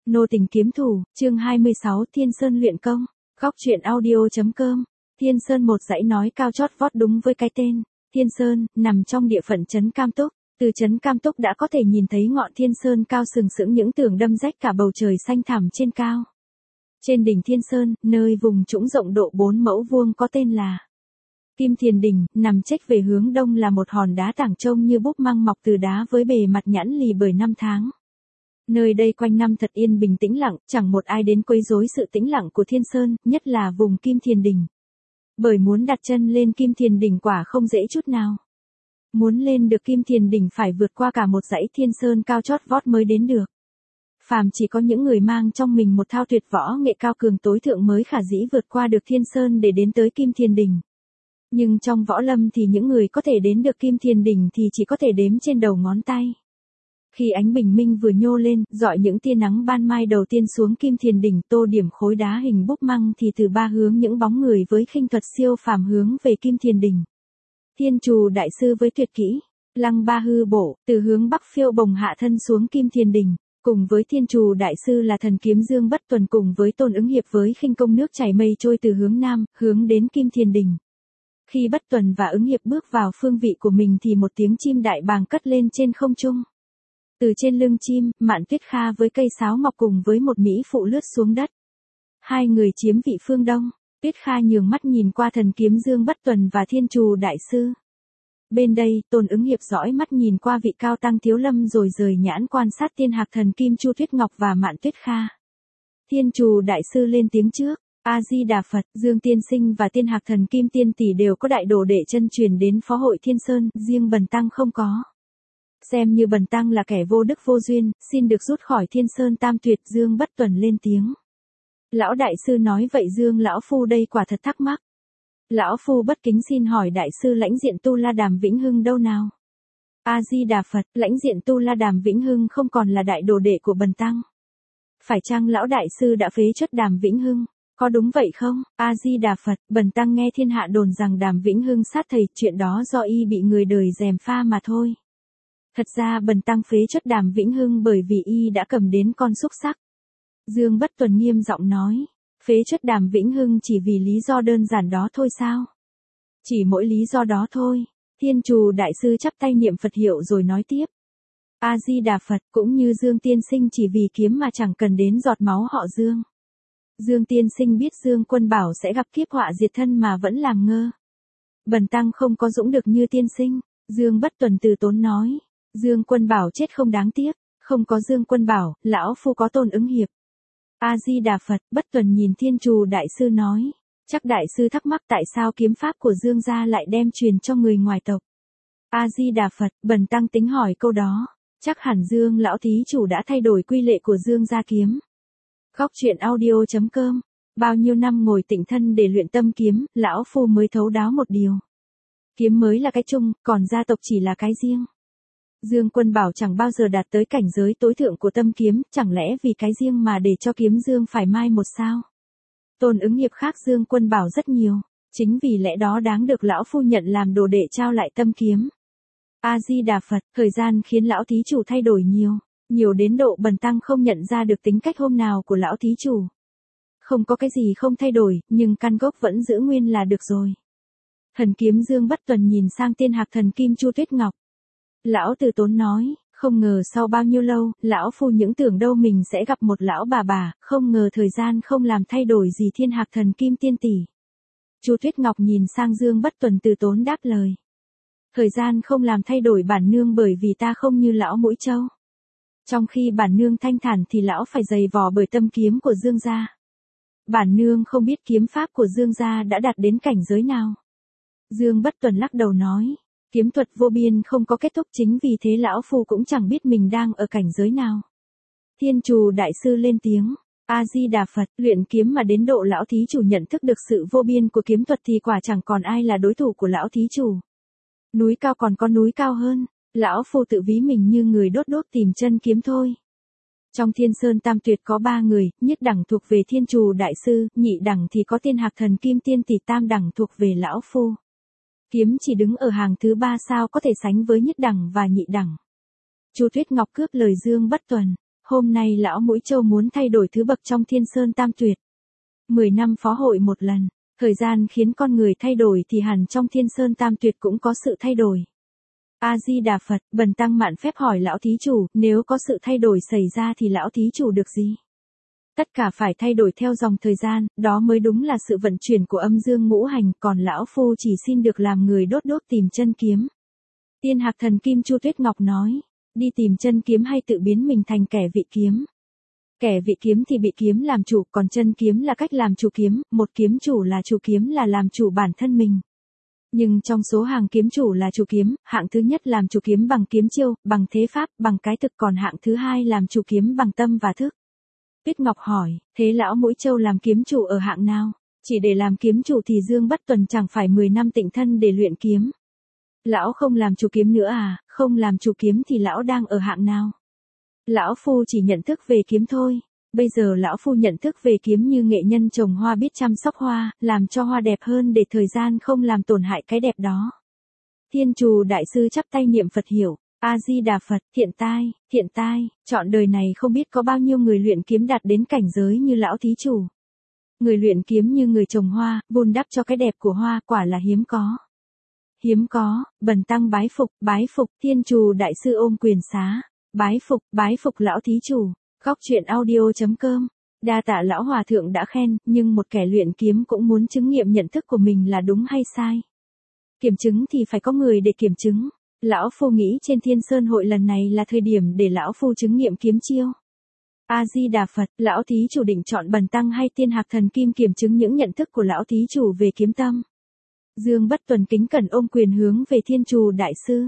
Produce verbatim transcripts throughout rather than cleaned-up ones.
Nô tình kiếm thủ, chương hai mươi sáu, Thiên Sơn luyện công. Góc truyện audio.com. Thiên Sơn một dãy nói cao chót vót đúng với cái tên. Thiên Sơn, nằm trong địa phận trấn Cam Túc. Từ trấn Cam Túc đã có thể nhìn thấy ngọn Thiên Sơn cao sừng sững những tường đâm rách cả bầu trời xanh thẳm trên cao. Trên đỉnh Thiên Sơn, nơi vùng trũng rộng độ bốn mẫu vuông có tên là Kim Thiền Đỉnh, nằm chếch về hướng đông là một hòn đá tảng trông như búp măng mọc từ đá với bề mặt nhẵn lì bởi năm tháng. Nơi đây quanh năm thật yên bình tĩnh lặng, chẳng một ai đến quấy rối sự tĩnh lặng của Thiên Sơn, nhất là vùng Kim Thiền Đỉnh. Bởi muốn đặt chân lên Kim Thiền Đỉnh quả không dễ chút nào. Muốn lên được Kim Thiền Đỉnh phải vượt qua cả một dãy Thiên Sơn cao chót vót mới đến được. Phàm chỉ có những người mang trong mình một thao tuyệt võ nghệ cao cường tối thượng mới khả dĩ vượt qua được Thiên Sơn để đến tới Kim Thiền Đỉnh. Nhưng trong võ lâm thì những người có thể đến được Kim Thiền Đỉnh thì chỉ có thể đếm trên đầu ngón tay. Khi ánh bình minh vừa nhô lên, dọi những tia nắng ban mai đầu tiên xuống Kim Thiền Đỉnh tô điểm khối đá hình búp măng thì từ ba hướng những bóng người với khinh thuật siêu phàm hướng về Kim Thiền Đỉnh. Thiên Trù đại sư với tuyệt kỹ, Lăng Ba Hư Bổ, từ hướng bắc phiêu bồng hạ thân xuống Kim Thiền Đỉnh, cùng với Thiên Trù đại sư là thần kiếm Dương Bất Tuần cùng với Tôn Ứng Hiệp với khinh công nước chảy mây trôi từ hướng nam, hướng đến Kim Thiền Đỉnh. Khi Bất Tuần và Ứng Hiệp bước vào phương vị của mình thì một tiếng chim đại bàng cất lên trên không trung. Từ trên lưng chim, Mạn Tuyết Kha với cây sáo mọc cùng với một mỹ phụ lướt xuống đất. Hai người chiếm vị phương đông, Tuyết Kha nhường mắt nhìn qua thần kiếm Dương Bất Tuần và Thiên Trù đại sư. Bên đây, Tôn Ứng Hiệp dõi mắt nhìn qua vị cao tăng Thiếu Lâm rồi rời nhãn quan sát Tiên Hạc thần kim Chu Tuyết Ngọc và Mạn Tuyết Kha. Thiên Trù đại sư lên tiếng trước. A Di Đà Phật, Dương Tiên Sinh và Tiên Hạc thần kim tiên tỷ đều có đại đồ đệ chân truyền đến Phó hội Thiên Sơn, riêng Bần tăng không có. Xem như Bần tăng là kẻ vô đức vô duyên, xin được rút khỏi Thiên Sơn Tam Tuyệt. Dương Bất Tuần lên tiếng. Lão đại sư nói vậy Dương lão phu đây quả thật thắc mắc. Lão phu bất kính xin hỏi đại sư lãnh diện Tu La Đàm Vĩnh Hưng đâu nào? A Di Đà Phật, lãnh diện Tu La Đàm Vĩnh Hưng không còn là đại đồ đệ của Bần tăng. Phải chăng lão đại sư đã phế truất Đàm Vĩnh Hưng? Có đúng vậy không? A Di Đà Phật, Bần tăng nghe thiên hạ đồn rằng Đàm Vĩnh Hưng sát thầy, chuyện đó do y bị người đời gièm pha mà thôi. Thật ra Bần tăng phế truất Đàm Vĩnh Hưng bởi vì y đã cầm đến con xúc sắc. Dương Bất Tuần nghiêm giọng nói, phế truất Đàm Vĩnh Hưng chỉ vì lý do đơn giản đó thôi sao? Chỉ mỗi lý do đó thôi. Thiên Trù đại sư chắp tay niệm Phật hiệu rồi nói tiếp. A Di Đà Phật, cũng như Dương tiên sinh chỉ vì kiếm mà chẳng cần đến giọt máu họ Dương. Dương tiên sinh biết Dương Quân Bảo sẽ gặp kiếp họa diệt thân mà vẫn làm ngơ. Bần tăng không có dũng được như tiên sinh. Dương Bất Tuần từ tốn nói. Dương Quân Bảo chết không đáng tiếc, không có Dương Quân Bảo, lão phu có Tôn Ứng Hiệp. A Di Đà Phật, Bất Tuần nhìn Thiên Trù đại sư nói, chắc đại sư thắc mắc tại sao kiếm pháp của Dương gia lại đem truyền cho người ngoài tộc. A Di Đà Phật, Bần tăng tính hỏi câu đó, chắc hẳn Dương lão thí chủ đã thay đổi quy lệ của Dương gia kiếm. Góc truyện audio.com. Bao nhiêu năm ngồi tịnh thân để luyện tâm kiếm, lão phu mới thấu đáo một điều. Kiếm mới là cái chung, còn gia tộc chỉ là cái riêng. Dương Quân Bảo chẳng bao giờ đạt tới cảnh giới tối thượng của tâm kiếm, chẳng lẽ vì cái riêng mà để cho kiếm Dương phải mai một sao? Tôn Ứng Hiệp khác Dương Quân Bảo rất nhiều, chính vì lẽ đó đáng được lão phu nhận làm đồ đệ trao lại tâm kiếm. A Di Đà Phật, thời gian khiến lão thí chủ thay đổi nhiều, nhiều đến độ Bần tăng không nhận ra được tính cách hôm nào của lão thí chủ. Không có cái gì không thay đổi, nhưng căn gốc vẫn giữ nguyên là được rồi. Thần kiếm Dương Bất Tuần nhìn sang Tiên Hạc thần kim Chu Tuyết Ngọc. Lão từ tốn nói, không ngờ sau bao nhiêu lâu, lão phu những tưởng đâu mình sẽ gặp một lão bà bà, không ngờ thời gian không làm thay đổi gì Thiên Hạc thần kim tiên tỷ. Chu Tuyết Ngọc nhìn sang Dương Bất Tuần từ tốn đáp lời. Thời gian không làm thay đổi bản nương bởi vì ta không như lão mũi trâu. Trong khi bản nương thanh thản thì lão phải dày vò bởi tâm kiếm của Dương gia. Bản nương không biết kiếm pháp của Dương gia đã đạt đến cảnh giới nào. Dương Bất Tuần lắc đầu nói. Kiếm thuật vô biên không có kết thúc, chính vì thế lão phu cũng chẳng biết mình đang ở cảnh giới nào. Thiên Trù đại sư lên tiếng. A Di Đà Phật, luyện kiếm mà đến độ lão thí chủ nhận thức được sự vô biên của kiếm thuật thì quả chẳng còn ai là đối thủ của lão thí chủ. Núi cao còn có núi cao hơn, lão phu tự ví mình như người đốt đốt tìm chân kiếm thôi. Trong Thiên Sơn Tam Tuyệt có ba người, nhất đẳng thuộc về Thiên Trù đại sư, nhị đẳng thì có Tiên Hạc thần kim tiên tỷ, tam đẳng thuộc về lão phu. Kiếm chỉ đứng ở hàng thứ ba sao có thể sánh với nhất đẳng và nhị đẳng. Chu Tuyết Ngọc cướp lời Dương Bất Tuần. Hôm nay lão Mũi Châu muốn thay đổi thứ bậc trong Thiên Sơn Tam Tuyệt. Mười năm phó hội một lần, thời gian khiến con người thay đổi thì hẳn trong Thiên Sơn Tam Tuyệt cũng có sự thay đổi. A-di-đà Phật, bần tăng mạn phép hỏi lão thí chủ, nếu có sự thay đổi xảy ra thì lão thí chủ được gì? Tất cả phải thay đổi theo dòng thời gian, đó mới đúng là sự vận chuyển của âm dương ngũ hành, còn lão phu chỉ xin được làm người đốt đốt tìm chân kiếm. Tiên Hạc Thần Kim Chu Tuyết Ngọc nói, đi tìm chân kiếm hay tự biến mình thành kẻ vị kiếm? Kẻ vị kiếm thì bị kiếm làm chủ, còn chân kiếm là cách làm chủ kiếm, một kiếm chủ là chủ kiếm là làm chủ bản thân mình. Nhưng trong số hàng kiếm chủ là chủ kiếm, hạng thứ nhất làm chủ kiếm bằng kiếm chiêu, bằng thế pháp, bằng cái thực, còn hạng thứ hai làm chủ kiếm bằng tâm và thức. Tuyết Ngọc hỏi, thế lão Mũi Châu làm kiếm chủ ở hạng nào? Chỉ để làm kiếm chủ thì Dương Bất Tuần chẳng phải mười năm tịnh thân để luyện kiếm. Lão không làm chủ kiếm nữa à, không làm chủ kiếm thì lão đang ở hạng nào? Lão phu chỉ nhận thức về kiếm thôi. Bây giờ lão phu nhận thức về kiếm như nghệ nhân trồng hoa biết chăm sóc hoa, làm cho hoa đẹp hơn để thời gian không làm tổn hại cái đẹp đó. Thiên Trù đại sư chắp tay niệm Phật hiểu, A-di-đà Phật, thiện tai, thiện tai, trọn đời này không biết có bao nhiêu người luyện kiếm đạt đến cảnh giới như lão thí chủ. Người luyện kiếm như người trồng hoa, vun đắp cho cái đẹp của hoa, quả là hiếm có. Hiếm có, bần tăng bái phục, bái phục, Thiên Trù đại sư ôm quyền xá, bái phục, bái phục lão thí chủ. Góc truyện audio chấm com. Đa tạ lão hòa thượng đã khen, nhưng một kẻ luyện kiếm cũng muốn chứng nghiệm nhận thức của mình là đúng hay sai. Kiểm chứng thì phải có người để kiểm chứng. Lão phu nghĩ trên Thiên Sơn hội lần này là thời điểm để lão phu chứng nghiệm kiếm chiêu. A-di-đà Phật, lão thí chủ định chọn bần tăng hay Tiên Hạc Thần Kim kiểm chứng những nhận thức của lão thí chủ về kiếm tâm? Dương Bất Tuần kính cẩn ôm quyền hướng về Thiên Trù đại sư.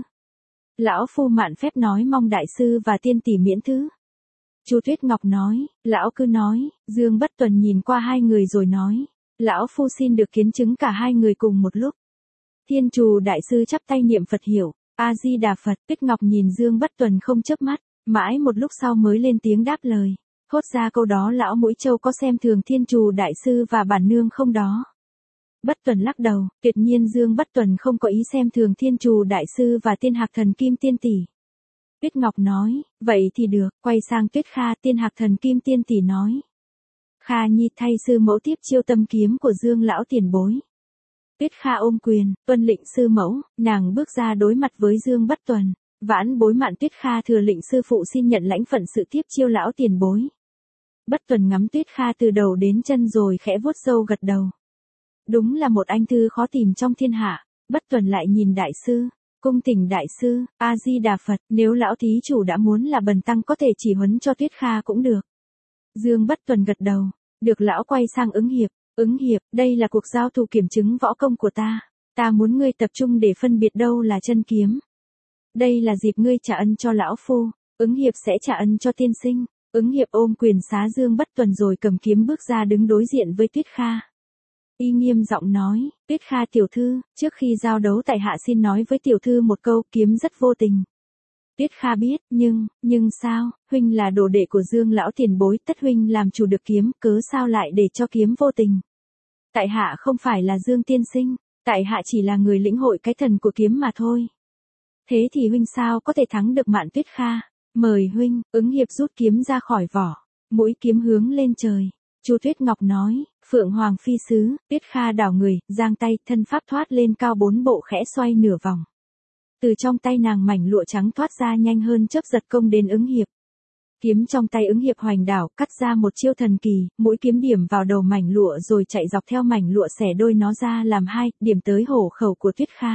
Lão phu mạn phép nói mong đại sư và tiên tỷ miễn thứ. Chu Tuyết Ngọc nói, lão cứ nói. Dương Bất Tuần nhìn qua hai người rồi nói, lão phu xin được kiến chứng cả hai người cùng một lúc. Thiên Trù đại sư chắp tay niệm Phật hiểu, A-di-đà Phật. Tuyết Ngọc nhìn Dương Bất Tuần không chớp mắt, mãi một lúc sau mới lên tiếng đáp lời. Thốt ra câu đó lão Mũi Châu có xem thường Thiên Trù đại sư và bản nương không đó? Bất Tuần lắc đầu, tuyệt nhiên Dương Bất Tuần không có ý xem thường Thiên Trù đại sư và Tiên Hạc Thần Kim tiên tỷ. Tuyết Ngọc nói, vậy thì được, quay sang Tuyết Kha. Tiên Hạc Thần Kim tiên tỷ nói, Kha nhi thay sư mẫu tiếp chiêu tâm kiếm của Dương lão tiền bối. Tuyết Kha ôm quyền, tuân lệnh sư mẫu. Nàng bước ra đối mặt với Dương Bất Tuần. Vãn bối Mạn Tuyết Kha thừa lệnh sư phụ xin nhận lãnh phận sự tiếp chiêu lão tiền bối. Bất Tuần ngắm Tuyết Kha từ đầu đến chân rồi khẽ vuốt râu gật đầu. Đúng là một anh thư khó tìm trong thiên hạ. Bất Tuần lại nhìn đại sư. Cung thỉnh đại sư, A-di-đà Phật, nếu lão thí chủ đã muốn là bần tăng có thể chỉ huấn cho Tuyết Kha cũng được. Dương Bất Tuần gật đầu, được. Lão quay sang Ứng Hiệp, Ứng Hiệp, đây là cuộc giao thủ kiểm chứng võ công của ta, ta muốn ngươi tập trung để phân biệt đâu là chân kiếm. Đây là dịp ngươi trả ân cho lão phu. Ứng Hiệp sẽ trả ân cho tiên sinh. Ứng Hiệp ôm quyền xá Dương Bất Tuần rồi cầm kiếm bước ra đứng đối diện với Tuyết Kha. Y nghiêm giọng nói, Tuyết Kha tiểu thư, trước khi giao đấu tại hạ xin nói với tiểu thư một câu, kiếm rất vô tình. Tuyết Kha biết, nhưng, nhưng sao, huynh là đồ đệ của Dương lão tiền bối, tất huynh làm chủ được kiếm, cớ sao lại để cho kiếm vô tình? Tại hạ không phải là Dương tiên sinh, tại hạ chỉ là người lĩnh hội cái thần của kiếm mà thôi. Thế thì huynh sao có thể thắng được Mạn Tuyết Kha? Mời huynh. Ứng Hiệp rút kiếm ra khỏi vỏ, mũi kiếm hướng lên trời. Chu Tuyết Ngọc nói, Phượng Hoàng phi sứ. Tuyết Kha đảo người, giang tay, thân pháp thoát lên cao bốn bộ khẽ xoay nửa vòng. Từ trong tay nàng mảnh lụa trắng thoát ra nhanh hơn chớp giật công đến Ứng Hiệp. Kiếm trong tay Ứng Hiệp hoành đảo, cắt ra một chiêu thần kỳ, mũi kiếm điểm vào đầu mảnh lụa rồi chạy dọc theo mảnh lụa xẻ đôi nó ra làm hai, điểm tới hổ khẩu của Tuyết Kha.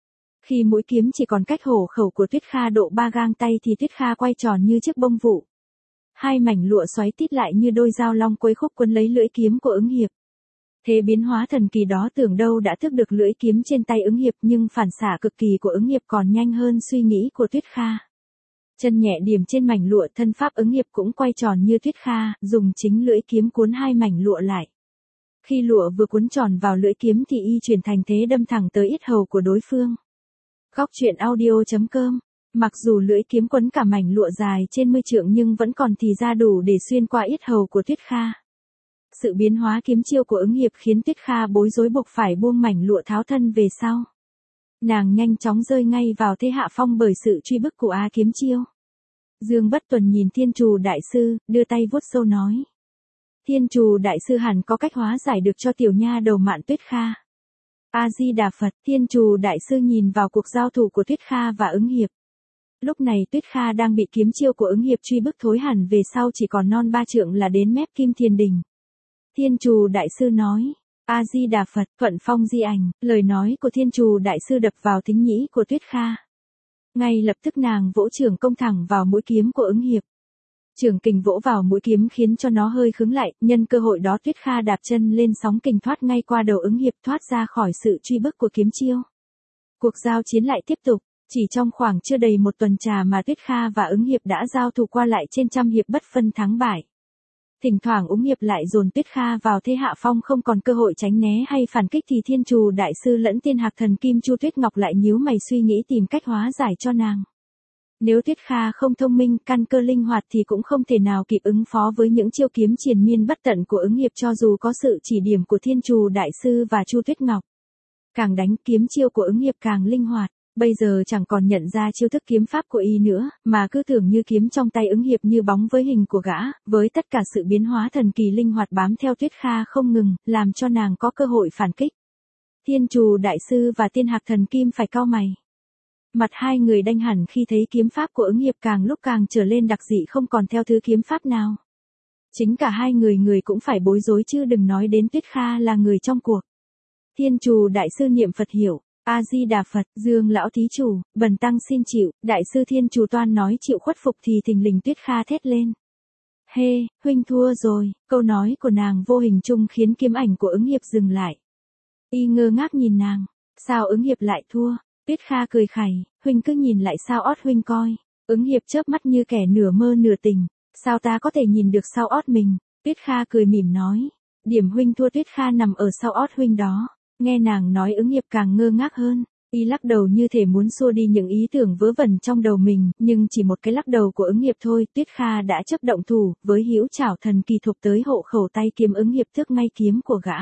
Khi mũi kiếm chỉ còn cách hổ khẩu của Tuyết Kha độ ba gang tay thì Tuyết Kha quay tròn như chiếc bông vụ. Hai mảnh lụa xoáy tít lại như đôi dao long quấy khúc quấn lấy lưỡi kiếm của Ứng Hiệp. Thế biến hóa thần kỳ đó tưởng đâu đã thức được lưỡi kiếm trên tay Ứng Hiệp, nhưng phản xạ cực kỳ của Ứng Hiệp còn nhanh hơn suy nghĩ của Tuyết Kha. Chân nhẹ điểm trên mảnh lụa, thân pháp Ứng Hiệp cũng quay tròn như Tuyết Kha, dùng chính lưỡi kiếm cuốn hai mảnh lụa lại. Khi lụa vừa cuốn tròn vào lưỡi kiếm thì y chuyển thành thế đâm thẳng tới yết hầu của đối phương. Góc truyện audio chấm com. Mặc dù lưỡi kiếm quấn cả mảnh lụa dài trên mươi trượng nhưng vẫn còn thì ra đủ để xuyên qua yết hầu của Tuyết Kha. Sự biến hóa kiếm chiêu của Ứng Hiệp khiến Tuyết Kha bối rối buộc phải buông mảnh lụa tháo thân về sau. Nàng nhanh chóng rơi ngay vào thế hạ phong bởi sự truy bức của A kiếm chiêu. Dương Bất Tuần nhìn Thiên Trù Đại Sư, đưa tay vuốt râu nói. Thiên Trù Đại Sư hẳn có cách hóa giải được cho tiểu nha đầu Mạn Tuyết Kha. A-di-đà Phật, Thiên Trù Đại Sư nhìn vào cuộc giao thủ của Tuyết Kha và Ứng Hiệp. Lúc này Tuyết Kha đang bị kiếm chiêu của Ứng Hiệp truy bức thối hẳn về sau chỉ còn non ba trượng là đến mép Kim Thiền Đình. Thiên Trù Đại Sư nói. A-di-đà Phật, thuận phong di ảnh, lời nói của Thiên Trù Đại Sư đập vào thính nhĩ của Tuyết Kha. Ngay lập tức nàng vỗ trường công thẳng vào mũi kiếm của Ứng Hiệp. Trường kình vỗ vào mũi kiếm khiến cho nó hơi khứng lại, nhân cơ hội đó Tuyết Kha đạp chân lên sóng kình thoát ngay qua đầu Ứng Hiệp, thoát ra khỏi sự truy bức của kiếm chiêu. Cuộc giao chiến lại tiếp tục, chỉ trong khoảng chưa đầy một tuần trà mà Tuyết Kha và Ứng Hiệp đã giao thủ qua lại trên trăm hiệp bất phân thắng bại. Thỉnh thoảng Ứng Hiệp lại dồn Tuyết Kha vào thế hạ phong không còn cơ hội tránh né hay phản kích thì Thiên Trù Đại Sư lẫn Tiên Hạc Thần Kim Chu Tuyết Ngọc lại nhíu mày suy nghĩ tìm cách hóa giải cho nàng. Nếu Tuyết Kha không thông minh, căn cơ linh hoạt thì cũng không thể nào kịp ứng phó với những chiêu kiếm triền miên bất tận của Ứng Hiệp cho dù có sự chỉ điểm của Thiên Trù Đại Sư và Chu Tuyết Ngọc. Càng đánh kiếm chiêu của Ứng Hiệp càng linh hoạt, bây giờ chẳng còn nhận ra chiêu thức kiếm pháp của y nữa, mà cứ tưởng như kiếm trong tay Ứng Hiệp như bóng với hình của gã, với tất cả sự biến hóa thần kỳ linh hoạt bám theo Tuyết Kha không ngừng, làm cho nàng có cơ hội phản kích. Thiên Trù Đại Sư và Tiên Hạc Thần Kim phải cau mày. Mặt hai người đanh hẳn khi thấy kiếm pháp của Ứng Hiệp càng lúc càng trở lên đặc dị không còn theo thứ kiếm pháp nào. Chính cả hai người người cũng phải bối rối chứ đừng nói đến Tuyết Kha là người trong cuộc. Thiên Trù Đại Sư niệm Phật hiểu. A-di-đà Phật, Dương lão thí chủ, bần tăng xin chịu, Đại Sư Thiên Trù Toan nói chịu khuất phục thì thình lình Tuyết Kha thét lên. Hê, huynh thua rồi, câu nói của nàng vô hình chung khiến kiếm ảnh của Ứng Hiệp dừng lại. Y ngơ ngác nhìn nàng, sao Ứng Hiệp lại thua? Tuyết Kha cười khẩy, huynh cứ nhìn lại sao ót huynh coi. Ứng Hiệp chớp mắt như kẻ nửa mơ nửa tỉnh, sao ta có thể nhìn được sau ót mình? Tuyết Kha cười mỉm nói, điểm huynh thua Tuyết Kha nằm ở sau ót huynh đó. Nghe nàng nói Ứng Hiệp càng ngơ ngác hơn, y lắc đầu như thể muốn xua đi những ý tưởng vớ vẩn trong đầu mình, nhưng chỉ một cái lắc đầu của Ứng Hiệp thôi, Tuyết Kha đã chấp động thủ, với hữu chảo thần kỳ thục tới hộ khẩu tay kiếm Ứng Hiệp tước ngay kiếm của gã.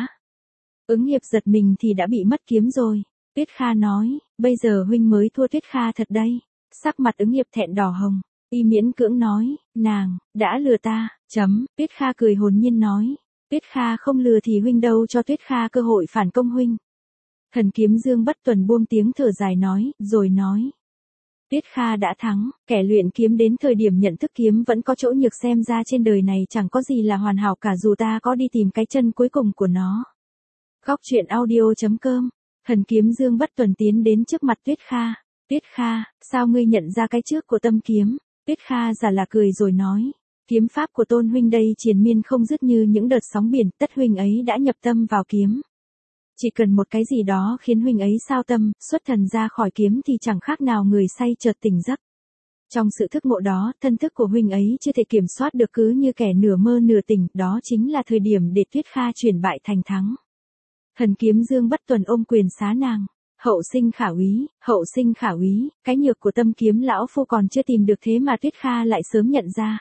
Ứng Hiệp giật mình thì đã bị mất kiếm rồi. Tuyết Kha nói, bây giờ huynh mới thua Tuyết Kha thật đây. Sắc mặt Ứng Hiệp thẹn đỏ hồng, y miễn cưỡng nói, nàng, đã lừa ta, chấm, Tuyết Kha cười hồn nhiên nói. Tuyết Kha không lừa thì huynh đâu cho Tuyết Kha cơ hội phản công huynh. Thần kiếm Dương Bất Tuần buông tiếng thở dài nói, rồi nói. Tuyết Kha đã thắng, kẻ luyện kiếm đến thời điểm nhận thức kiếm vẫn có chỗ nhược xem ra trên đời này chẳng có gì là hoàn hảo cả dù ta có đi tìm cái chân cuối cùng của nó. Góc truyện audio chấm com, thần kiếm Dương Bất Tuần tiến đến trước mặt Tuyết Kha. Tuyết Kha, sao ngươi nhận ra cái trước của tâm kiếm? Tuyết Kha giả là cười rồi nói. Kiếm pháp của tôn huynh đây triền miên không dứt như những đợt sóng biển, tất huynh ấy đã nhập tâm vào kiếm. Chỉ cần một cái gì đó khiến huynh ấy sao tâm, xuất thần ra khỏi kiếm thì chẳng khác nào người say chợt tỉnh giấc. Trong sự thức ngộ đó, thân thức của huynh ấy chưa thể kiểm soát được cứ như kẻ nửa mơ nửa tỉnh, đó chính là thời điểm để Tuyết Kha chuyển bại thành thắng. Thần kiếm Dương Bất Tuần ôm quyền xá nàng. Hậu sinh khả úy, hậu sinh khả úy, cái nhược của tâm kiếm lão phu còn chưa tìm được thế mà Tuyết Kha lại sớm nhận ra.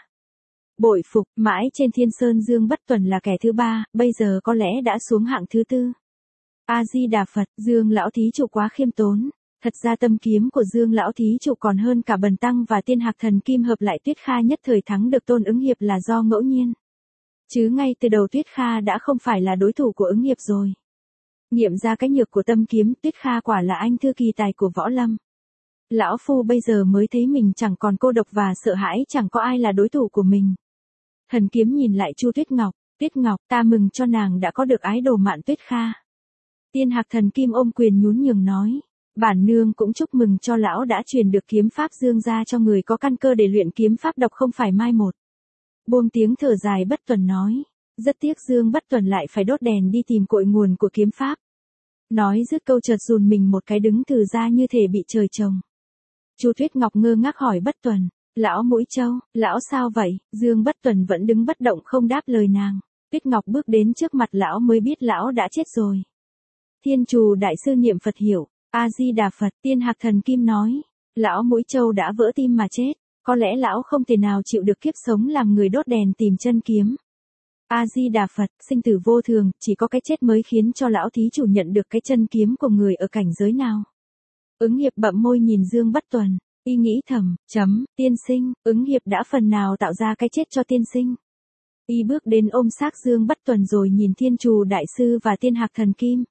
Bội phục, mãi trên Thiên Sơn Dương Bất Tuần là kẻ thứ ba, bây giờ có lẽ đã xuống hạng thứ tư. A-di-đà Phật, Dương lão thí chủ quá khiêm tốn. Thật ra tâm kiếm của Dương lão thí chủ còn hơn cả bần tăng và Tiên Hạc Thần Kim hợp lại Tuyết Kha nhất thời thắng được Tôn Ứng Hiệp là do ngẫu nhiên. Chứ ngay từ đầu Tuyết Kha đã không phải là đối thủ của Ứng Hiệp rồi. Nghiệm ra cái nhược của tâm kiếm, Tuyết Kha quả là anh thư kỳ tài của võ lâm. Lão phu bây giờ mới thấy mình chẳng còn cô độc và sợ hãi, chẳng có ai là đối thủ của mình. Thần kiếm nhìn lại Chu Tuyết Ngọc, Tuyết Ngọc, ta mừng cho nàng đã có được ái đồ Mạn Tuyết Kha. Tiên Hạc Thần Kim ôm quyền nhún nhường nói, bản nương cũng chúc mừng cho lão đã truyền được kiếm pháp Dương ra cho người có căn cơ để luyện kiếm pháp độc không phải mai một. Buông tiếng thở dài Bất Tuần nói, rất tiếc Dương Bất Tuần lại phải đốt đèn đi tìm cội nguồn của kiếm pháp. Nói dứt câu chợt dùn mình một cái đứng từ ra như thể bị trời trồng. Chu Tuyết Ngọc ngơ ngác hỏi Bất Tuần, lão Mũi Châu, lão sao vậy? Dương Bất Tuần vẫn đứng bất động không đáp lời nàng. Tuyết Ngọc bước đến trước mặt lão mới biết lão đã chết rồi. Thiên Trù Đại Sư niệm Phật hiểu, A-di-đà Phật. Tiên Hạc Thần Kim nói, lão Mũi Châu đã vỡ tim mà chết, có lẽ lão không thể nào chịu được kiếp sống làm người đốt đèn tìm chân kiếm. A-di-đà Phật, sinh tử vô thường, chỉ có cái chết mới khiến cho lão thí chủ nhận được cái chân kiếm của người ở cảnh giới nào. Ứng Hiệp bậm môi nhìn Dương Bất Tuần, Y nghĩ thầm, chấm, tiên sinh, ứng hiệp đã phần nào tạo ra cái chết cho tiên sinh. Y bước đến ôm xác Dương Bất Tuần rồi nhìn Thiên Trù Đại Sư và Tiên Hạc Thần Kim.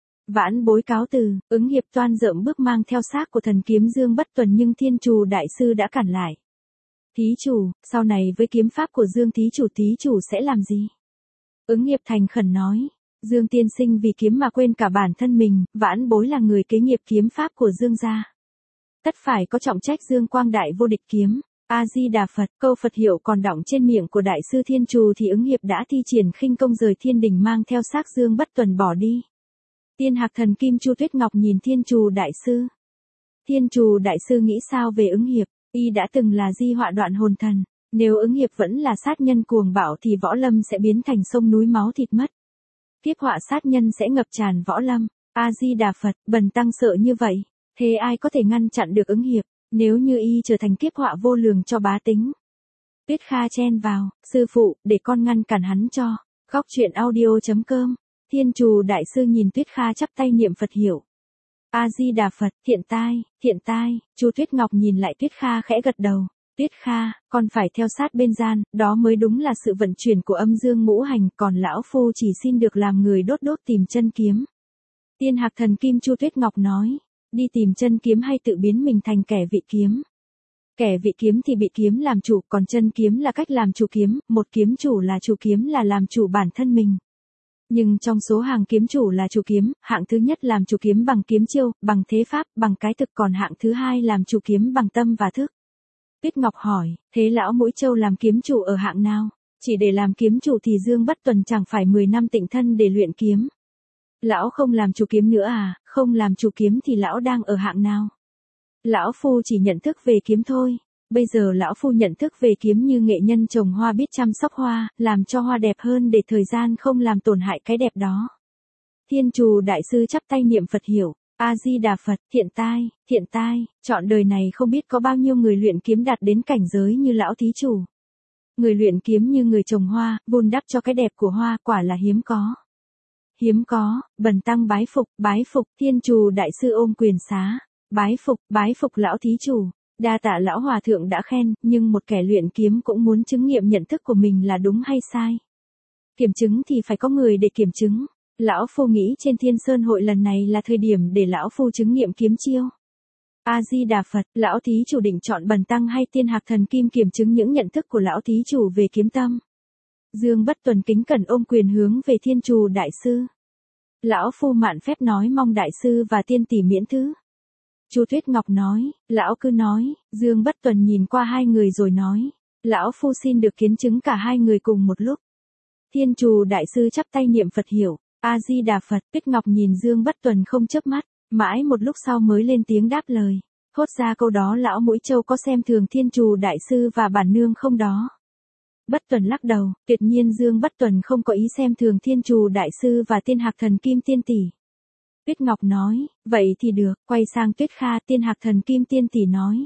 Vãn bối cáo từ, ứng hiệp toan dợm bước mang theo xác của thần kiếm Dương Bất Tuần nhưng Thiên Trù Đại Sư đã cản lại. Thí chủ, sau này với kiếm pháp của Dương thí chủ thí chủ sẽ làm gì? Ứng hiệp thành khẩn nói, Dương tiên sinh vì kiếm mà quên cả bản thân mình, vãn bối là người kế nghiệp kiếm pháp của Dương gia. Tất phải có trọng trách Dương Quang Đại vô địch kiếm. A-di-đà Phật, câu Phật hiệu còn đọng trên miệng của Đại sư Thiên Trù thì ứng hiệp đã thi triển khinh công rời thiên đình mang theo xác Dương Bất Tuần bỏ đi. Tiên Hạc Thần Kim Chu Tuyết Ngọc nhìn Thiên Trù Đại sư. Thiên Trù Đại sư nghĩ sao về ứng hiệp, y đã từng là di họa đoạn hồn thần, nếu ứng hiệp vẫn là sát nhân cuồng bạo thì võ lâm sẽ biến thành sông núi máu thịt mất. Kiếp họa sát nhân sẽ ngập tràn võ lâm. A-di-đà Phật, bần tăng sợ như vậy, thế ai có thể ngăn chặn được ứng hiệp? Nếu như y trở thành kiếp họa vô lường cho bá tính. Tuyết Kha chen vào, sư phụ, để con ngăn cản hắn cho. Góc truyện audio chấm com. Thiên Trù Đại sư nhìn Tuyết Kha chắp tay niệm Phật hiệu. A-di-đà Phật, thiện tai, thiện tai, Chu Tuyết Ngọc nhìn lại Tuyết Kha khẽ gật đầu. Tuyết Kha, con phải theo sát bên gian, đó mới đúng là sự vận chuyển của âm dương ngũ hành, còn lão phu chỉ xin được làm người đốt đốt tìm chân kiếm. Tiên Hạc Thần Kim Chu Tuyết Ngọc nói. Đi tìm chân kiếm hay tự biến mình thành kẻ vị kiếm? Kẻ vị kiếm thì bị kiếm làm chủ, còn chân kiếm là cách làm chủ kiếm, một kiếm chủ là chủ kiếm là làm chủ bản thân mình. Nhưng trong số hàng kiếm chủ là chủ kiếm, hạng thứ nhất làm chủ kiếm bằng kiếm chiêu, bằng thế pháp, bằng cái thực, còn hạng thứ hai làm chủ kiếm bằng tâm và thức. Tuyết Ngọc hỏi, thế lão Mũi Châu làm kiếm chủ ở hạng nào? Chỉ để làm kiếm chủ thì Dương Bất Tuần chẳng phải mười năm tịnh thân để luyện kiếm. Lão không làm chủ kiếm nữa à, không làm chủ kiếm thì lão đang ở hạng nào? Lão phu chỉ nhận thức về kiếm thôi, bây giờ lão phu nhận thức về kiếm như nghệ nhân trồng hoa biết chăm sóc hoa, làm cho hoa đẹp hơn để thời gian không làm tổn hại cái đẹp đó. Thiên Trù Đại sư chắp tay niệm Phật hiệu, A-di-đà Phật, thiện tai, thiện tai, trọn đời này không biết có bao nhiêu người luyện kiếm đạt đến cảnh giới như lão thí chủ. Người luyện kiếm như người trồng hoa, vun đắp cho cái đẹp của hoa, quả là hiếm có. Hiếm có, bần tăng bái phục, bái phục, Thiên Trù Đại sư ôm quyền xá, bái phục, bái phục lão thí chủ, đa tạ lão hòa thượng đã khen, nhưng một kẻ luyện kiếm cũng muốn chứng nghiệm nhận thức của mình là đúng hay sai. Kiểm chứng thì phải có người để kiểm chứng, lão phu nghĩ trên Thiên Sơn hội lần này là thời điểm để lão phu chứng nghiệm kiếm chiêu. A-di-đà Phật, lão thí chủ định chọn bần tăng hay Tiên Hạc Thần Kim kiểm chứng những nhận thức của lão thí chủ về kiếm tâm. Dương Bất Tuần kính cẩn ôm quyền hướng về Thiên Trù Đại sư. Lão phu mạn phép nói mong đại sư và tiên tỷ miễn thứ. Chu Tuyết Ngọc nói, lão cứ nói, Dương Bất Tuần nhìn qua hai người rồi nói, lão phu xin được kiến chứng cả hai người cùng một lúc. Thiên Trù Đại sư chắp tay niệm Phật hiệu, A-di-đà Phật. Tuyết Ngọc nhìn Dương Bất Tuần không chớp mắt, mãi một lúc sau mới lên tiếng đáp lời, thốt ra câu đó lão Mũi Châu có xem thường Thiên Trù Đại sư và bản nương không đó? Bất Tuần lắc đầu, tuyệt nhiên Dương Bất Tuần không có ý xem thường Thiên Trù Đại sư và Tiên Hạc Thần Kim tiên tỷ. Tuyết Ngọc nói, vậy thì được, quay sang Tuyết Kha. Tiên Hạc Thần Kim tiên tỷ nói,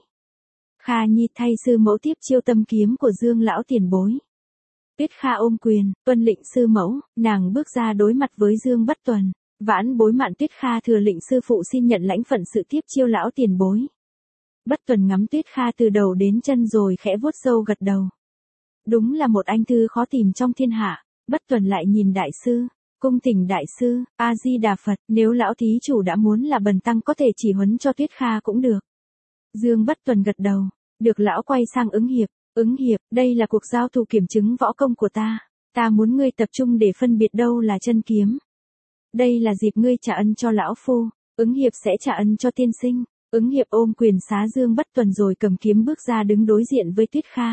Kha nhi thay sư mẫu tiếp chiêu tâm kiếm của Dương lão tiền bối. Tuyết Kha ôm quyền, tuân lệnh sư mẫu, nàng bước ra đối mặt với Dương Bất Tuần. Vãn bối Mạn Tuyết Kha thừa lệnh sư phụ xin nhận lãnh phận sự tiếp chiêu lão tiền bối. Bất Tuần ngắm Tuyết Kha từ đầu đến chân rồi khẽ vuốt râu gật đầu. Đúng là một anh thư khó tìm trong thiên hạ. Bất Tuần lại nhìn đại sư, cung thỉnh đại sư, A-di-đà Phật, nếu lão thí chủ đã muốn là bần tăng có thể chỉ huấn cho Tuyết Kha cũng được. Dương Bất Tuần gật đầu, được. Lão quay sang Ứng Hiệp, Ứng Hiệp, đây là cuộc giao thủ kiểm chứng võ công của ta, ta muốn ngươi tập trung để phân biệt đâu là chân kiếm. Đây là dịp ngươi trả ân cho lão phu, Ứng Hiệp sẽ trả ân cho tiên sinh. Ứng Hiệp ôm quyền xá Dương Bất Tuần rồi cầm kiếm bước ra đứng đối diện với Tuyết Kha.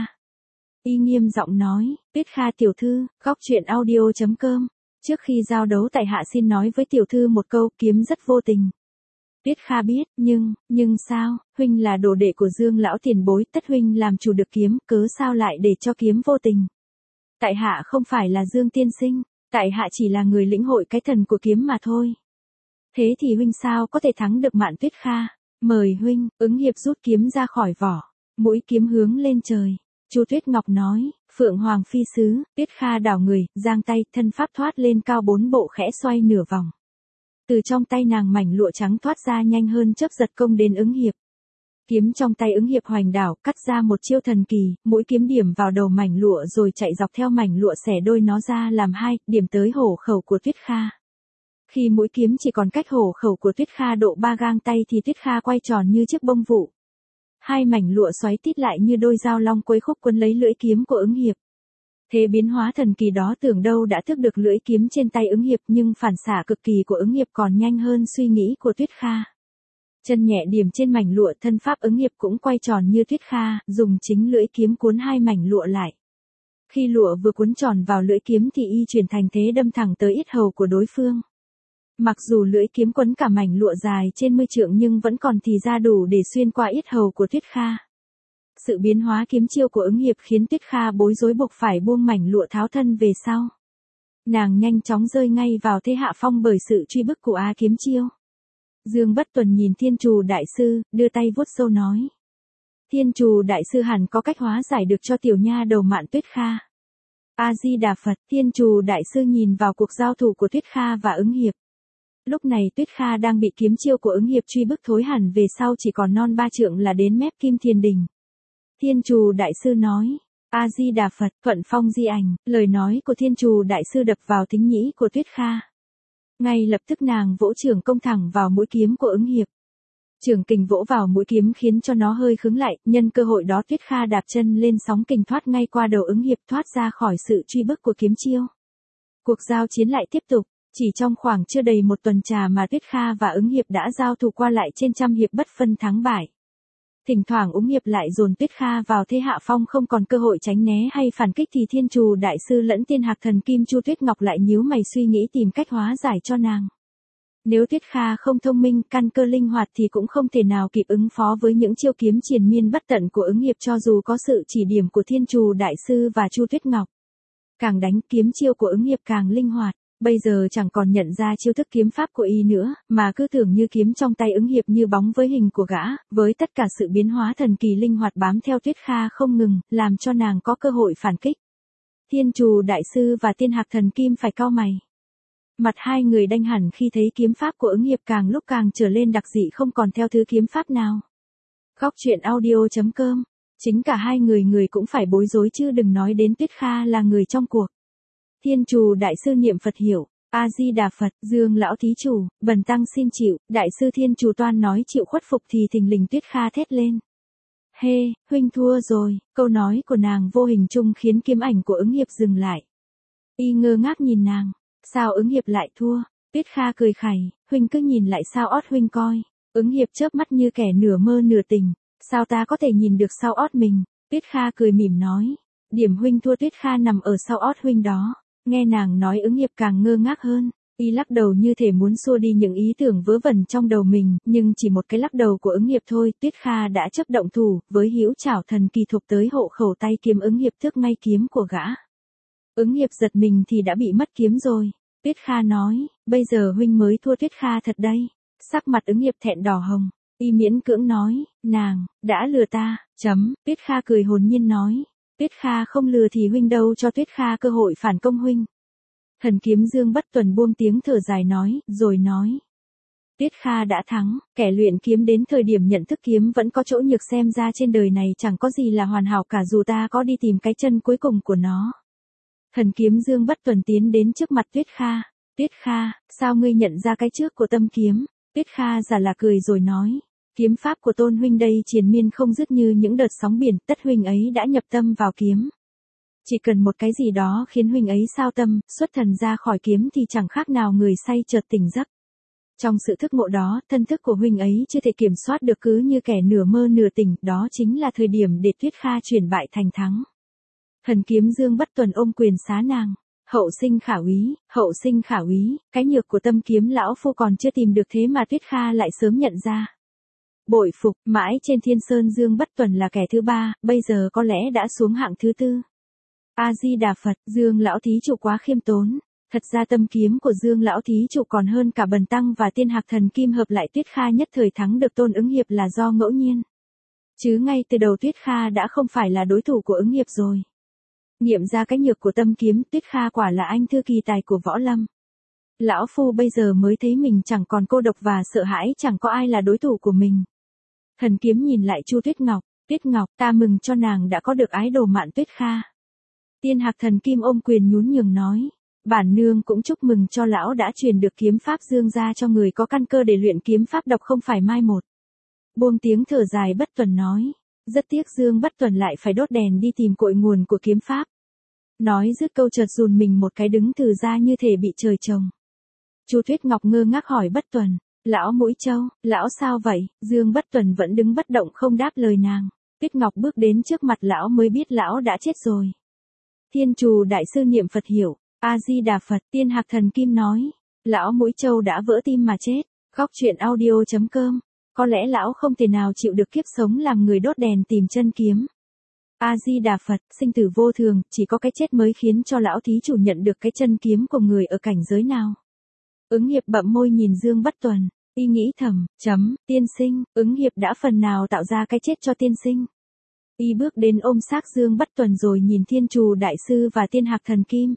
Y nghiêm giọng nói, Tuyết Kha tiểu thư, góc truyện audio chấm com. Trước khi giao đấu tại hạ xin nói với tiểu thư một câu, kiếm rất vô tình. Tuyết Kha biết, nhưng, nhưng sao, huynh là đồ đệ của Dương lão tiền bối, tất huynh làm chủ được kiếm, cớ sao lại để cho kiếm vô tình. Tại hạ không phải là Dương tiên sinh, tại hạ chỉ là người lĩnh hội cái thần của kiếm mà thôi. Thế thì huynh sao có thể thắng được Mạn Tuyết Kha? Mời huynh. Ứng Hiệp rút kiếm ra khỏi vỏ, mũi kiếm hướng lên trời. Chu Tuyết Ngọc nói, Phượng Hoàng phi sứ. Tuyết Kha đảo người, giang tay, thân pháp thoát lên cao bốn bộ khẽ xoay nửa vòng. Từ trong tay nàng mảnh lụa trắng thoát ra nhanh hơn chớp giật công đến Ứng Hiệp. Kiếm trong tay ứng hiệp hoành đảo, cắt ra một chiêu thần kỳ, mũi kiếm điểm vào đầu mảnh lụa rồi chạy dọc theo mảnh lụa xẻ đôi nó ra làm hai, điểm tới hổ khẩu của Tuyết Kha. Khi mũi kiếm chỉ còn cách hổ khẩu của Tuyết Kha độ ba gang tay thì Tuyết Kha quay tròn như chiếc bông vụ. Hai mảnh lụa xoáy tít lại như đôi dao long quấy khúc quấn lấy lưỡi kiếm của ứng hiệp. Thế biến hóa thần kỳ đó tưởng đâu đã thức được lưỡi kiếm trên tay ứng hiệp, nhưng phản xạ cực kỳ của ứng hiệp còn nhanh hơn suy nghĩ của Tuyết Kha. Chân nhẹ điểm trên mảnh lụa, thân pháp ứng hiệp cũng quay tròn như Tuyết Kha, dùng chính lưỡi kiếm cuốn hai mảnh lụa lại. Khi lụa vừa cuốn tròn vào lưỡi kiếm thì y chuyển thành thế đâm thẳng tới yết hầu của đối phương. Mặc dù lưỡi kiếm quấn cả mảnh lụa dài trên mươi trượng nhưng vẫn còn thì ra đủ để xuyên qua yết hầu của Tuyết Kha. Sự biến hóa kiếm chiêu của ứng hiệp khiến Tuyết Kha bối rối buộc phải buông mảnh lụa tháo thân về sau. Nàng nhanh chóng rơi ngay vào thế hạ phong bởi sự truy bức của A kiếm chiêu. Dương Bất Tuần nhìn Thiên Trù đại sư, đưa tay vuốt râu nói. Thiên Trù đại sư hẳn có cách hóa giải được cho tiểu nha đầu Mạn Tuyết Kha. A Di Đà Phật. Thiên Trù đại sư nhìn vào cuộc giao thủ của Tuyết Kha và ứng hiệp. Lúc này Tuyết Kha đang bị kiếm chiêu của ứng hiệp truy bức thối hẳn về sau, chỉ còn non ba trượng là đến mép Kim Thiền Đình. Thiên Trù đại sư nói. A Di Đà Phật. Thuận phong di ảnh. Lời nói của Thiên Trù đại sư đập vào thính nhĩ của Tuyết Kha. Ngay lập tức nàng vỗ chưởng công thẳng vào mũi kiếm của ứng hiệp. Chưởng kình vỗ vào mũi kiếm khiến cho nó hơi khứng lại, nhân cơ hội đó Tuyết Kha đạp chân lên sóng kình thoát ngay qua đầu ứng hiệp, thoát ra khỏi sự truy bức của kiếm chiêu. Cuộc giao chiến lại tiếp tục, chỉ trong khoảng chưa đầy một tuần trà mà Tuyết Kha và ứng hiệp đã giao thủ qua lại trên trăm hiệp bất phân thắng bại. Thỉnh thoảng ứng hiệp lại dồn Tuyết Kha vào thế hạ phong không còn cơ hội tránh né hay phản kích thì Thiên Trù đại sư lẫn Tiên Hạc thần Kim Chu Tuyết Ngọc lại nhíu mày suy nghĩ tìm cách hóa giải cho nàng. Nếu Tuyết Kha không thông minh, căn cơ linh hoạt thì cũng không thể nào kịp ứng phó với những chiêu kiếm triền miên bất tận của ứng hiệp cho dù có sự chỉ điểm của Thiên Trù đại sư và Chu Tuyết Ngọc. Càng đánh kiếm chiêu của ứng hiệp càng linh hoạt. Bây giờ chẳng còn nhận ra chiêu thức kiếm pháp của y nữa, mà cứ tưởng như kiếm trong tay ứng hiệp như bóng với hình của gã, với tất cả sự biến hóa thần kỳ linh hoạt bám theo Tuyết Kha không ngừng, làm cho nàng có cơ hội phản kích. Thiên Trù đại sư và Tiên Hạc thần Kim phải cau mày. Mặt hai người đanh hẳn khi thấy kiếm pháp của ứng hiệp càng lúc càng trở lên đặc dị, không còn theo thứ kiếm pháp nào. Góc truyện audio chấm com. Chính cả hai người người cũng phải bối rối chứ đừng nói đến Tuyết Kha là người trong cuộc. Thiên Trù đại sư niệm Phật hiểu. A Di Đà Phật. Dương lão thí chủ, bần tăng xin chịu. Đại sư Thiên Trù toan nói chịu khuất phục thì thình lình Tuyết Kha thét lên. Hê, huynh thua rồi. Câu nói của nàng vô hình chung khiến kiếm ảnh của ứng hiệp dừng lại. Y ngơ ngác nhìn nàng. Sao ứng hiệp lại thua? Tuyết Kha cười khẩy. Huynh cứ nhìn lại sao ót huynh coi. Ứng hiệp chớp mắt như kẻ nửa mơ nửa tỉnh. Sao ta có thể nhìn được sao ót mình? Tuyết Kha cười mỉm nói. Điểm huynh thua Tuyết Kha nằm ở sau ót huynh đó. Nghe nàng nói ứng hiệp càng ngơ ngác hơn. Y lắc đầu như thể muốn xua đi những ý tưởng vớ vẩn trong đầu mình, nhưng chỉ một cái lắc đầu của ứng hiệp thôi, Tuyết Kha đã chấp động thủ, với hữu chảo thần kỳ thục tới hộ khẩu tay kiếm ứng hiệp tước ngay kiếm của gã. Ứng hiệp giật mình thì đã bị mất kiếm rồi. Tuyết Kha nói, bây giờ huynh mới thua Tuyết Kha thật đây. Sắc mặt ứng hiệp thẹn đỏ hồng. Y miễn cưỡng nói, nàng, đã lừa ta, chấm. Tuyết Kha cười hồn nhiên nói. Tuyết Kha không lừa thì huynh đâu cho Tuyết Kha cơ hội phản công huynh. Thần kiếm Dương Bất Tuần buông tiếng thở dài nói, rồi nói. Tuyết Kha đã thắng, kẻ luyện kiếm đến thời điểm nhận thức kiếm vẫn có chỗ nhược, xem ra trên đời này chẳng có gì là hoàn hảo cả dù ta có đi tìm cái chân cuối cùng của nó. Thần kiếm Dương Bất Tuần tiến đến trước mặt Tuyết Kha. Tuyết Kha, sao ngươi nhận ra cái trước của tâm kiếm? Tuyết Kha giả là cười rồi nói. Kiếm pháp của tôn huynh đây triền miên không dứt như những đợt sóng biển, tất huynh ấy đã nhập tâm vào kiếm. Chỉ cần một cái gì đó khiến huynh ấy sao tâm, xuất thần ra khỏi kiếm thì chẳng khác nào người say chợt tỉnh giấc. Trong sự thức ngộ đó, thân thức của huynh ấy chưa thể kiểm soát được, cứ như kẻ nửa mơ nửa tỉnh, đó chính là thời điểm để Tuyết Kha chuyển bại thành thắng. Thần kiếm Dương Bất Tuần ôm quyền xá nàng. Hậu sinh khả úy, hậu sinh khả úy, cái nhược của tâm kiếm lão phu còn chưa tìm được thế mà Tuyết Kha lại sớm nhận ra. Bội phục, mãi trên Thiên Sơn Dương Bất Tuần là kẻ thứ ba, bây giờ có lẽ đã xuống hạng thứ tư. A Di Đà Phật. Dương lão thí chủ quá khiêm tốn. Thật ra tâm kiếm của Dương lão thí chủ còn hơn cả bần tăng và Tiên Hạc thần Kim hợp lại. Tuyết Kha nhất thời thắng được Tôn Ứng Hiệp là do ngẫu nhiên. Chứ ngay từ đầu Tuyết Kha đã không phải là đối thủ của Ứng Hiệp rồi. Nghiệm ra cái nhược của tâm kiếm, Tuyết Kha quả là anh thư kỳ tài của võ lâm. Lão phu bây giờ mới thấy mình chẳng còn cô độc và sợ hãi, chẳng có ai là đối thủ của mình. Thần kiếm nhìn lại Chu Tuyết Ngọc, Tuyết Ngọc, ta mừng cho nàng đã có được ái đồ Mạn Tuyết Kha. Tiên Hạc Thần Kim ôm quyền nhún nhường nói, bản nương cũng chúc mừng cho lão đã truyền được kiếm pháp Dương gia cho người có căn cơ để luyện kiếm pháp độc không phải mai một. Buông tiếng thở dài Bất Tuần nói, rất tiếc Dương Bất Tuần lại phải đốt đèn đi tìm cội nguồn của kiếm pháp. Nói dứt câu chợt dùn mình một cái đứng từ ra như thể bị trời trồng. Chu Tuyết Ngọc ngơ ngác hỏi Bất Tuần, lão Mũi Châu, lão sao vậy? Dương Bất Tuần vẫn đứng bất động không đáp lời nàng. Tuyết Ngọc bước đến trước mặt lão mới biết lão đã chết rồi. Thiên Trù đại sư niệm Phật hiểu, A Di Đà Phật. Tiên Hạc Thần Kim nói, lão Mũi Châu đã vỡ tim mà chết. Góc truyện audio chấm com. Có lẽ lão không thể nào chịu được kiếp sống làm người đốt đèn tìm chân kiếm. A Di Đà Phật, sinh tử vô thường, chỉ có cái chết mới khiến cho lão thí chủ nhận được cái chân kiếm của người ở cảnh giới nào. Ứng Hiệp bậm môi nhìn Dương Bất Tuần, y nghĩ thầm, chấm, tiên sinh, Ứng Hiệp đã phần nào tạo ra cái chết cho tiên sinh. Y bước đến ôm xác Dương Bất Tuần rồi nhìn Thiên Trù đại sư và Tiên Hạc Thần Kim.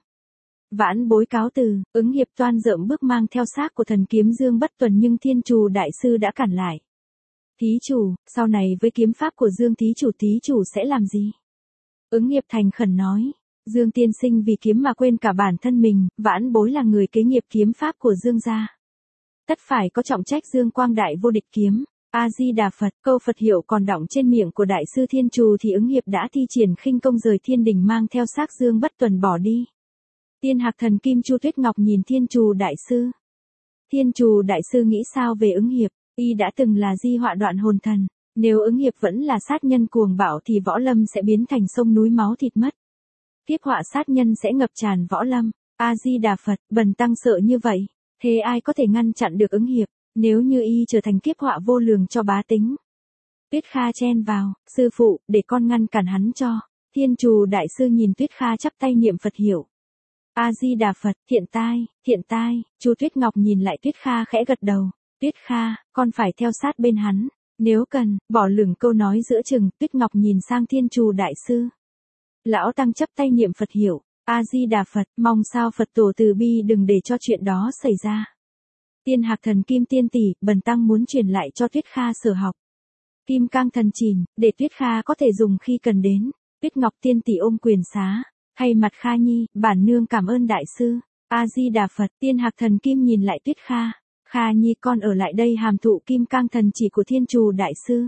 Vãn bối cáo từ, Ứng Hiệp toan dợm bước mang theo xác của thần kiếm Dương Bất Tuần nhưng Thiên Trù đại sư đã cản lại. Thí chủ, sau này với kiếm pháp của Dương thí chủ thí chủ sẽ làm gì? Ứng Hiệp thành khẩn nói, Dương tiên sinh vì kiếm mà quên cả bản thân mình, vãn bối là người kế nghiệp kiếm pháp của Dương gia. Tất phải có trọng trách Dương quang đại vô địch kiếm. A Di Đà Phật, câu Phật hiệu còn đọng trên miệng của đại sư Thiên Trù thì Ứng Hiệp đã thi triển khinh công rời thiên đình mang theo xác Dương Bất Tuần bỏ đi. Tiên Hạc Thần Kim Chu Tuyết Ngọc nhìn Thiên Trù đại sư. Thiên Trù đại sư nghĩ sao về Ứng Hiệp? Y đã từng là di họa đoạn hồn thần, nếu Ứng Hiệp vẫn là sát nhân cuồng bạo thì võ lâm sẽ biến thành sông núi máu thịt mất. Kiếp họa sát nhân sẽ ngập tràn võ lâm. A Di Đà Phật, bần tăng sợ như vậy, thế ai có thể ngăn chặn được Ứng Hiệp, nếu như y trở thành kiếp họa vô lường cho bá tính. Tuyết Kha chen vào, sư phụ, để con ngăn cản hắn cho. Thiên Trù đại sư nhìn Tuyết Kha chắp tay niệm Phật hiệu. A Di Đà Phật, thiện tai, thiện tai. Chu Tuyết Ngọc nhìn lại Tuyết Kha khẽ gật đầu. Tuyết Kha, con phải theo sát bên hắn. Nếu cần, bỏ lửng câu nói giữa chừng, Tuyết Ngọc nhìn sang Thiên Trù đại sư. Lão tăng chấp tay niệm Phật hiệu. A Di Đà Phật, mong sao Phật tổ từ bi đừng để cho chuyện đó xảy ra. Tiên Hạc Thần Kim tiên tỷ, bần tăng muốn truyền lại cho Tuyết Kha sở học. Kim Cang Thần Chìn, để Tuyết Kha có thể dùng khi cần đến. Tuyết Ngọc tiên tỷ ôm quyền xá. Thay mặt Kha Nhi, bản nương cảm ơn đại sư. A Di Đà Phật. Tiên Hạc Thần Kim nhìn lại Tuyết Kha. Kha Nhi con ở lại đây hàm thụ Kim Cang Thần chỉ của Thiên Trù đại sư.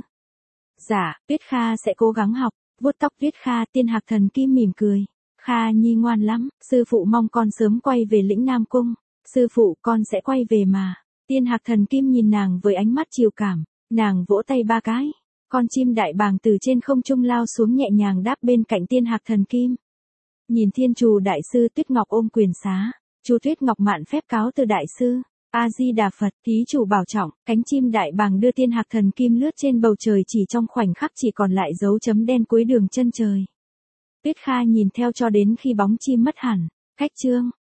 Dạ, Tuyết Kha sẽ cố gắng học. Vuốt tóc Tuyết Kha, Tiên Hạc Thần Kim mỉm cười. Kha Nhi ngoan lắm, sư phụ mong con sớm quay về lĩnh Nam Cung. Sư phụ con sẽ quay về mà. Tiên Hạc Thần Kim nhìn nàng với ánh mắt chiều cảm. Nàng vỗ tay ba cái. Con chim đại bàng từ trên không trung lao xuống nhẹ nhàng đáp bên cạnh Tiên Hạc Thần Kim. Nhìn Thiên Trù đại sư Tuyết Ngọc ôm quyền xá. Chu Tuyết Ngọc mạn phép cáo từ đại sư. A Di Đà Phật, thí chủ bảo trọng. Cánh chim đại bàng đưa Tiên Hạc Thần Kim lướt trên bầu trời chỉ trong khoảnh khắc chỉ còn lại dấu chấm đen cuối đường chân trời. Tuyết Kha nhìn theo cho đến khi bóng chim mất hẳn. Cách chương